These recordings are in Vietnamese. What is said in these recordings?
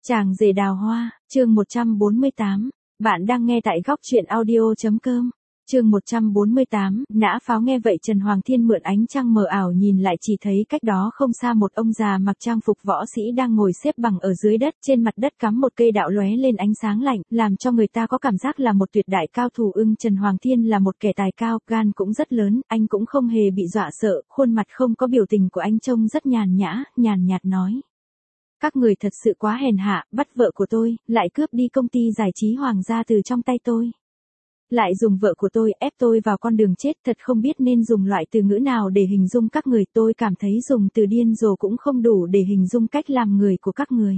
Chàng rể đào hoa, chương 148. Bạn đang nghe tại góc truyện audio.com. Chương 148, nã pháo. Nghe vậy Trần Hoàng Thiên mượn ánh trăng mờ ảo nhìn lại, chỉ thấy cách đó không xa một ông già mặc trang phục võ sĩ đang ngồi xếp bằng ở dưới đất, trên mặt đất cắm một cây đạo lóe lên ánh sáng lạnh, làm cho người ta có cảm giác là một tuyệt đại cao thủ. Trần Hoàng Thiên là một kẻ tài cao, gan cũng rất lớn, anh cũng không hề bị dọa sợ, khuôn mặt không có biểu tình của anh trông rất nhàn nhã, nhàn nhạt nói. Các người thật sự quá hèn hạ, bắt vợ của tôi, lại cướp đi công ty giải trí hoàng gia từ trong tay tôi. Lại dùng vợ của tôi ép tôi vào con đường chết, thật không biết nên dùng loại từ ngữ nào để hình dung các người. Tôi cảm thấy dùng từ điên rồ cũng không đủ để hình dung cách làm người của các người.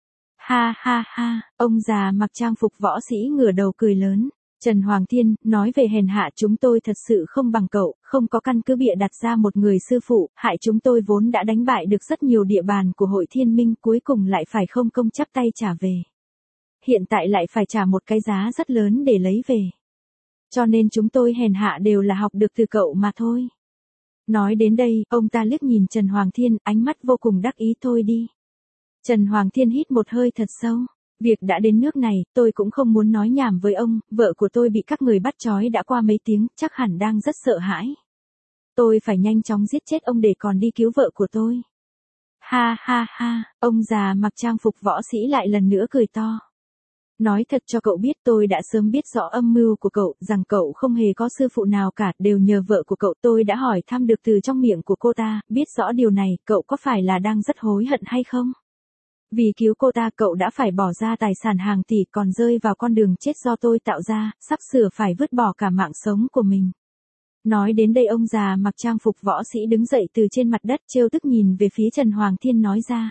Ha ha ha, ông già mặc trang phục võ sĩ ngửa đầu cười lớn. Trần Hoàng Thiên, nói về hèn hạ, chúng tôi thật sự không bằng cậu, không có căn cứ bịa đặt ra một người sư phụ, hại chúng tôi vốn đã đánh bại được rất nhiều địa bàn của hội Thiên Minh, cuối cùng lại phải không công chắp tay trả về. Hiện tại lại phải trả một cái giá rất lớn để lấy về. Cho nên chúng tôi hèn hạ đều là học được từ cậu mà thôi. Nói đến đây, ông ta liếc nhìn Trần Hoàng Thiên, ánh mắt vô cùng đắc ý. Thôi đi. Trần Hoàng Thiên hít một hơi thật sâu. Việc đã đến nước này, tôi cũng không muốn nói nhảm với ông, vợ của tôi bị các người bắt trói đã qua mấy tiếng, chắc hẳn đang rất sợ hãi. Tôi phải nhanh chóng giết chết ông để còn đi cứu vợ của tôi. Ha ha ha, ông già mặc trang phục võ sĩ lại lần nữa cười to. Nói thật cho cậu biết, tôi đã sớm biết rõ âm mưu của cậu, rằng cậu không hề có sư phụ nào cả, đều nhờ vợ của cậu. Tôi đã hỏi thăm được từ trong miệng của cô ta, biết rõ điều này, cậu có phải là đang rất hối hận hay không? Vì cứu cô ta cậu đã phải bỏ ra tài sản hàng tỷ, còn rơi vào con đường chết do tôi tạo ra, sắp sửa phải vứt bỏ cả mạng sống của mình. Nói đến đây ông già mặc trang phục võ sĩ đứng dậy từ trên mặt đất, trêu tức nhìn về phía Trần Hoàng Thiên nói ra.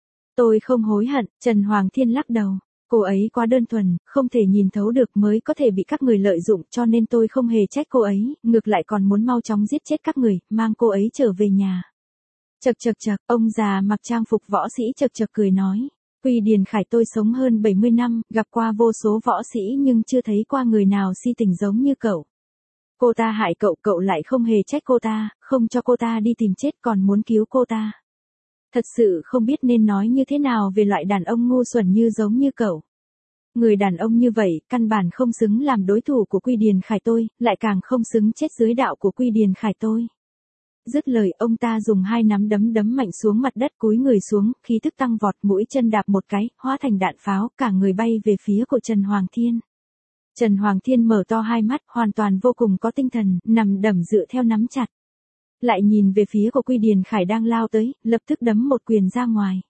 Tôi không hối hận. Trần Hoàng Thiên lắc đầu. Cô ấy quá đơn thuần, không thể nhìn thấu được mới có thể bị các người lợi dụng, cho nên tôi không hề trách cô ấy, ngược lại còn muốn mau chóng giết chết các người, mang cô ấy trở về nhà. Chậc chậc chậc, ông già mặc trang phục võ sĩ chậc chậc cười nói. Quy Điền Khải, tôi sống hơn 70 năm, gặp qua vô số võ sĩ nhưng chưa thấy qua người nào si tình giống như cậu. Cô ta hại cậu, cậu lại không hề trách cô ta, không cho cô ta đi tìm chết còn muốn cứu cô ta. Thật sự không biết nên nói như thế nào về loại đàn ông ngu xuẩn như giống như cậu. Người đàn ông như vậy, căn bản không xứng làm đối thủ của Quy Điền Khải tôi, lại càng không xứng chết dưới đạo của Quy Điền Khải tôi. Dứt lời, ông ta dùng hai nắm đấm đấm mạnh xuống mặt đất, cúi người xuống, khí tức tăng vọt, mũi chân đạp một cái, hóa thành đạn pháo, cả người bay về phía của Trần Hoàng Thiên. Trần Hoàng Thiên mở to hai mắt, hoàn toàn vô cùng có tinh thần, nằm đẫm dựa theo nắm chặt. Lại nhìn về phía của Quy Điền Khải đang lao tới, lập tức đấm một quyền ra ngoài.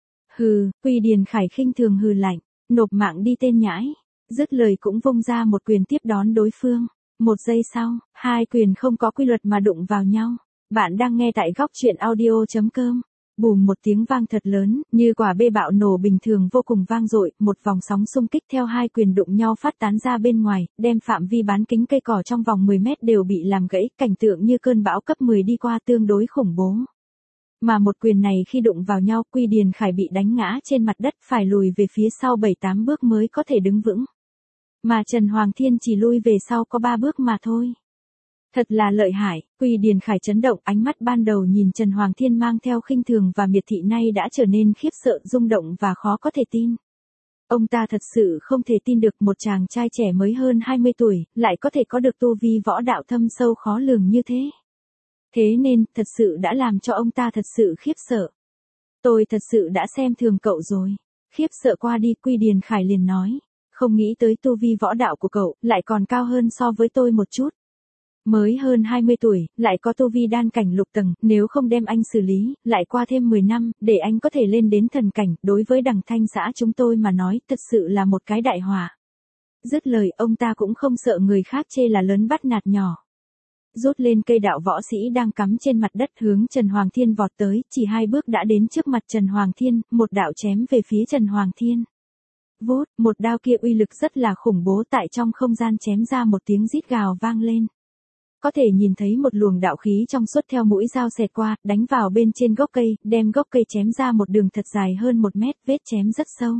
Hừ, Quy Điền Khải khinh thường hừ lạnh, nộp mạng đi tên nhãi. Dứt lời cũng vung ra một quyền tiếp đón đối phương. Một giây sau, hai quyền không có quy luật mà đụng vào nhau. Bạn đang nghe tại góc truyện audio.com. Bùm, một tiếng vang thật lớn, như quả bê bạo nổ bình thường, vô cùng vang dội, một vòng sóng xung kích theo hai quyền đụng nhau phát tán ra bên ngoài, đem phạm vi bán kính cây cỏ trong vòng 10 mét đều bị làm gãy, cảnh tượng như cơn bão cấp 10 đi qua, tương đối khủng bố. Mà một quyền này khi đụng vào nhau, Quy Điền Khải bị đánh ngã trên mặt đất, phải lùi về phía sau 7-8 bước mới có thể đứng vững. Mà Trần Hoàng Thiên chỉ lui về sau có 3 bước mà thôi. Thật là lợi hại. Quy Điền Khải chấn động, ánh mắt ban đầu nhìn Trần Hoàng Thiên mang theo khinh thường và miệt thị nay đã trở nên khiếp sợ, rung động và khó có thể tin. Ông ta thật sự không thể tin được một chàng trai trẻ mới hơn 20 tuổi, lại có thể có được tu vi võ đạo thâm sâu khó lường như thế. Thế nên, thật sự đã làm cho ông ta thật sự khiếp sợ. Tôi thật sự đã xem thường cậu rồi. Khiếp sợ qua đi, Quy Điền Khải liền nói. Không nghĩ tới tu vi võ đạo của cậu, lại còn cao hơn so với tôi một chút. Mới hơn 20 tuổi, lại có tu vi đan cảnh lục tầng, nếu không đem anh xử lý, lại qua thêm 10 năm, để anh có thể lên đến thần cảnh, đối với Đằng Thanh xã chúng tôi mà nói, thật sự là một cái đại họa. Dứt lời, ông ta cũng không sợ người khác chê là lớn bắt nạt nhỏ. Rút lên cây đạo võ sĩ đang cắm trên mặt đất, hướng Trần Hoàng Thiên vọt tới, chỉ 2 bước đã đến trước mặt Trần Hoàng Thiên, một đạo chém về phía Trần Hoàng Thiên. Vút, một đao kia uy lực rất là khủng bố, tại trong không gian chém ra một tiếng rít gào vang lên. Có thể nhìn thấy một luồng đạo khí trong suốt theo mũi dao xẹt qua, đánh vào bên trên gốc cây, đem gốc cây chém ra một đường thật dài hơn 1 mét, vết chém rất sâu.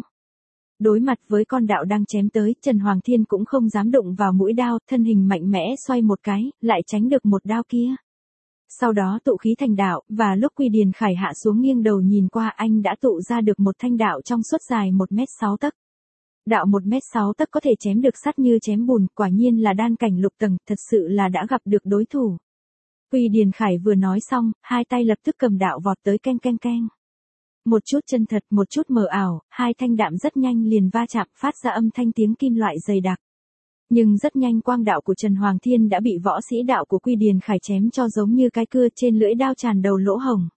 Đối mặt với con đạo đang chém tới, Trần Hoàng Thiên cũng không dám đụng vào mũi đao, thân hình mạnh mẽ xoay một cái, lại tránh được một đao kia. Sau đó tụ khí thành đạo, và lúc Quy Điền Khải hạ xuống nghiêng đầu nhìn qua anh đã tụ ra được một thanh đạo trong suốt dài 1m6 tấc. Đạo 1m6 tấc có thể chém được sắt như chém bùn, quả nhiên là đan cảnh lục tầng, thật sự là đã gặp được đối thủ. Quy Điền Khải vừa nói xong, hai tay lập tức cầm đạo vọt tới keng keng keng. Một chút chân thật, một chút mờ ảo, hai thanh đạm rất nhanh liền va chạm phát ra âm thanh tiếng kim loại dày đặc. Nhưng rất nhanh quang đạo của Trần Hoàng Thiên đã bị võ sĩ đạo của Quy Điền Khải chém cho giống như cái cưa trên lưỡi đao tràn đầu lỗ hổng.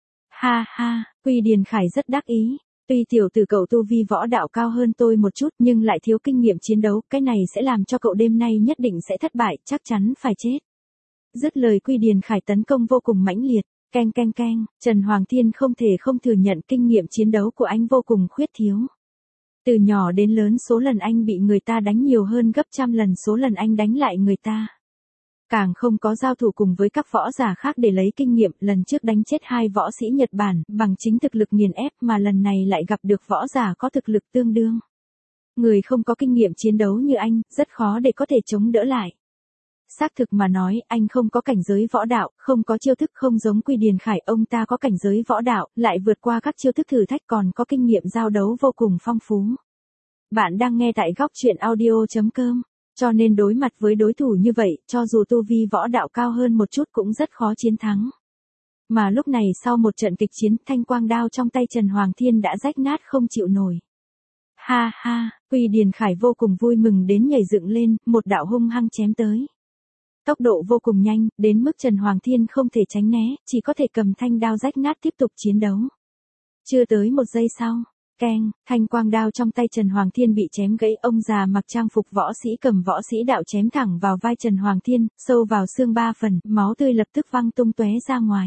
Ha ha, Quy Điền Khải rất đắc ý. Tuy tiểu tử cậu tu vi võ đạo cao hơn tôi một chút nhưng lại thiếu kinh nghiệm chiến đấu, cái này sẽ làm cho cậu đêm nay nhất định sẽ thất bại, chắc chắn phải chết. Dứt lời Quy Điền Khải tấn công vô cùng mãnh liệt, keng keng keng, Trần Hoàng Thiên không thể không thừa nhận kinh nghiệm chiến đấu của anh vô cùng khuyết thiếu. Từ nhỏ đến lớn số lần anh bị người ta đánh nhiều hơn gấp trăm lần số lần anh đánh lại người ta. Càng không có giao thủ cùng với các võ giả khác để lấy kinh nghiệm, lần trước đánh chết 2 võ sĩ Nhật Bản bằng chính thực lực nghiền ép mà lần này lại gặp được võ giả có thực lực tương đương. Người không có kinh nghiệm chiến đấu như anh, rất khó để có thể chống đỡ lại. Xác thực mà nói, anh không có cảnh giới võ đạo, không có chiêu thức, không giống Quy Điền Khải, ông ta có cảnh giới võ đạo, lại vượt qua các chiêu thức thử thách, còn có kinh nghiệm giao đấu vô cùng phong phú. Bạn đang nghe tại góc truyện audio.com. Cho nên đối mặt với đối thủ như vậy, cho dù tu vi võ đạo cao hơn một chút cũng rất khó chiến thắng. Mà lúc này sau một trận kịch chiến, thanh quang đao trong tay Trần Hoàng Thiên đã rách nát không chịu nổi. Ha ha, Quy Điền Khải vô cùng vui mừng đến nhảy dựng lên, một đạo hung hăng chém tới. Tốc độ vô cùng nhanh, đến mức Trần Hoàng Thiên không thể tránh né, chỉ có thể cầm thanh đao rách nát tiếp tục chiến đấu. Chưa tới 1 giây sau, keng, thanh quang đao trong tay Trần Hoàng Thiên bị chém gãy, ông già mặc trang phục võ sĩ cầm võ sĩ đạo chém thẳng vào vai Trần Hoàng Thiên, sâu vào xương 3 phần, máu tươi lập tức văng tung tóe ra ngoài.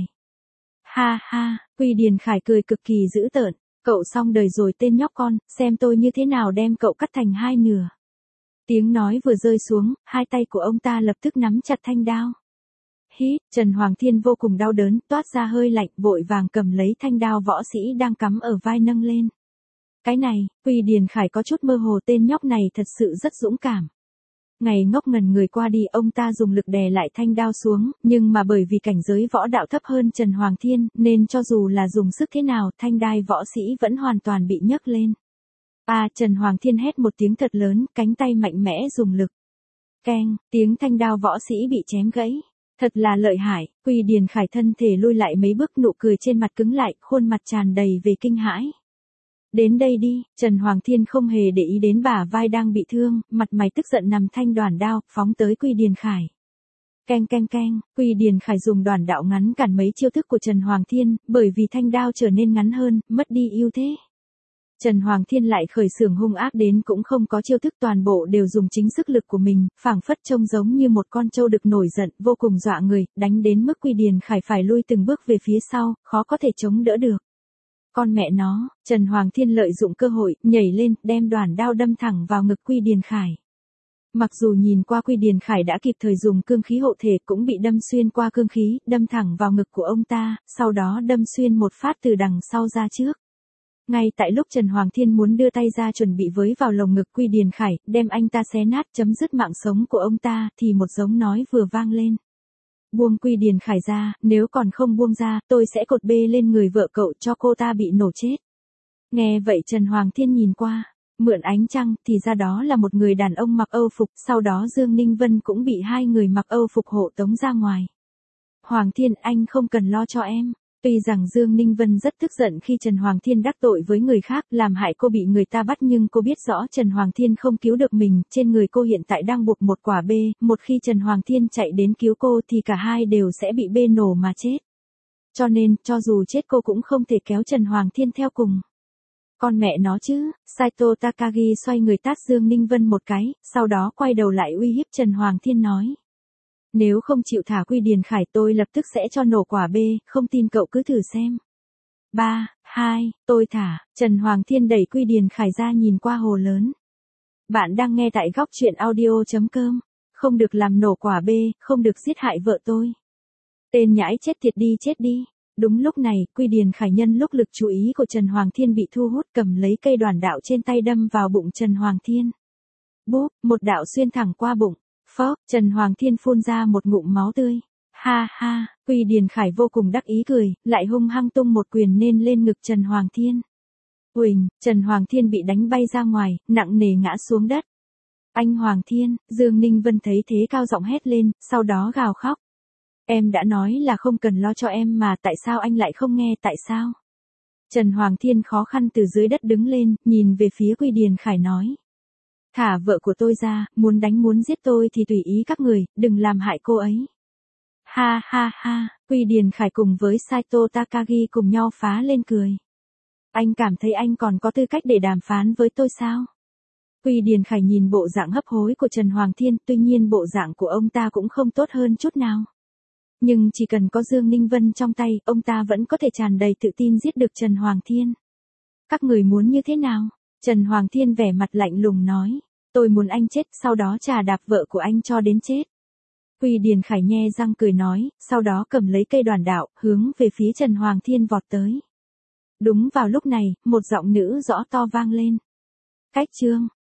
Ha ha, Quy Điền Khải cười cực kỳ dữ tợn, cậu xong đời rồi tên nhóc con, xem tôi như thế nào đem cậu cắt thành 2 nửa. Tiếng nói vừa rơi xuống, hai tay của ông ta lập tức nắm chặt thanh đao. Hít, Trần Hoàng Thiên vô cùng đau đớn, toát ra hơi lạnh, vội vàng cầm lấy thanh đao võ sĩ đang cắm ở vai nâng lên. Cái này, Quy Điền Khải có chút mơ hồ, tên nhóc này thật sự rất dũng cảm. Ngày ngốc ngần người qua đi, ông ta dùng lực đè lại thanh đao xuống, nhưng mà bởi vì cảnh giới võ đạo thấp hơn Trần Hoàng Thiên, nên cho dù là dùng sức thế nào, thanh đao võ sĩ vẫn hoàn toàn bị nhấc lên. Trần Hoàng Thiên hét một tiếng thật lớn, cánh tay mạnh mẽ dùng lực. Keng, tiếng thanh đao võ sĩ bị chém gãy. Thật là lợi hại, Quy Điền Khải thân thể lui lại mấy bước, nụ cười trên mặt cứng lại, khuôn mặt tràn đầy về kinh hãi. Đến đây đi, Trần Hoàng Thiên không hề để ý đến bả vai đang bị thương, mặt mày tức giận nằm thanh đoản đao, phóng tới Quy Điền Khải. Keng keng keng, Quy Điền Khải dùng đoản đạo ngắn cản mấy chiêu thức của Trần Hoàng Thiên, bởi vì thanh đao trở nên ngắn hơn, mất đi ưu thế. Trần Hoàng Thiên lại khởi xướng hung ác đến cũng không có chiêu thức, toàn bộ đều dùng chính sức lực của mình, phảng phất trông giống như một con trâu được nổi giận, vô cùng dọa người, đánh đến mức Quy Điền Khải phải lui từng bước về phía sau, khó có thể chống đỡ được. Con mẹ nó, Trần Hoàng Thiên lợi dụng cơ hội, nhảy lên, đem đoản đao đâm thẳng vào ngực Quy Điền Khải. Mặc dù nhìn qua Quy Điền Khải đã kịp thời dùng cương khí hộ thể, cũng bị đâm xuyên qua cương khí, đâm thẳng vào ngực của ông ta, sau đó đâm xuyên một phát từ đằng sau ra trước. Ngay tại lúc Trần Hoàng Thiên muốn đưa tay ra chuẩn bị với vào lồng ngực Quy Điền Khải, đem anh ta xé nát chấm dứt mạng sống của ông ta, thì một giọng nói vừa vang lên. Buông Quy Điền Khải ra, nếu còn không buông ra, tôi sẽ cột bê lên người vợ cậu cho cô ta bị nổ chết. Nghe vậy Trần Hoàng Thiên nhìn qua, mượn ánh trăng, thì ra đó là một người đàn ông mặc Âu phục, sau đó Dương Ninh Vân cũng bị 2 người mặc Âu phục hộ tống ra ngoài. Hoàng Thiên, anh không cần lo cho em. Tuy rằng Dương Ninh Vân rất tức giận khi Trần Hoàng Thiên đắc tội với người khác, làm hại cô bị người ta bắt, nhưng cô biết rõ Trần Hoàng Thiên không cứu được mình, trên người cô hiện tại đang buộc một quả bê, một khi Trần Hoàng Thiên chạy đến cứu cô thì cả hai đều sẽ bị bê nổ mà chết. Cho nên, cho dù chết cô cũng không thể kéo Trần Hoàng Thiên theo cùng. Con mẹ nó chứ, Saito Takagi xoay người tát Dương Ninh Vân một cái, sau đó quay đầu lại uy hiếp Trần Hoàng Thiên nói. Nếu không chịu thả Quy Điền Khải tôi lập tức sẽ cho nổ quả bê, không tin cậu cứ thử xem. 3, 2, tôi thả, Trần Hoàng Thiên đẩy Quy Điền Khải ra nhìn qua hồ lớn. Bạn đang nghe tại góc truyện audio.com, không được làm nổ quả bê, không được giết hại vợ tôi. Tên nhãi chết tiệt đi chết đi. Đúng lúc này, Quy Điền Khải nhân lúc lực chú ý của Trần Hoàng Thiên bị thu hút, cầm lấy cây đoản đạo trên tay đâm vào bụng Trần Hoàng Thiên. Bốp, một đạo xuyên thẳng qua bụng. Phốc, Trần Hoàng Thiên phun ra một ngụm máu tươi. Ha ha, Quy Điền Khải vô cùng đắc ý cười, lại hung hăng tung một quyền nên lên ngực Trần Hoàng Thiên. Uỳnh, Trần Hoàng Thiên bị đánh bay ra ngoài, nặng nề ngã xuống đất. Anh Hoàng Thiên, Dương Ninh Vân thấy thế cao giọng hét lên, sau đó gào khóc. Em đã nói là không cần lo cho em mà tại sao anh lại không nghe, tại sao? Trần Hoàng Thiên khó khăn từ dưới đất đứng lên, nhìn về phía Quy Điền Khải nói. Thả vợ của tôi ra, muốn đánh muốn giết tôi thì tùy ý các người, đừng làm hại cô ấy. Ha ha ha, Quy Điền Khải cùng với Saito Takagi cùng nhau phá lên cười. Anh cảm thấy anh còn có tư cách để đàm phán với tôi sao? Quy Điền Khải nhìn bộ dạng hấp hối của Trần Hoàng Thiên, tuy nhiên bộ dạng của ông ta cũng không tốt hơn chút nào. Nhưng chỉ cần có Dương Ninh Vân trong tay, ông ta vẫn có thể tràn đầy tự tin giết được Trần Hoàng Thiên. Các người muốn như thế nào? Trần Hoàng Thiên vẻ mặt lạnh lùng nói. Tôi muốn anh chết, sau đó trà đạp vợ của anh cho đến chết. Quy Điền Khải nhe răng cười nói, sau đó cầm lấy cây đoàn đạo, hướng về phía Trần Hoàng Thiên vọt tới. Đúng vào lúc này, một giọng nữ rõ to vang lên. Cách chương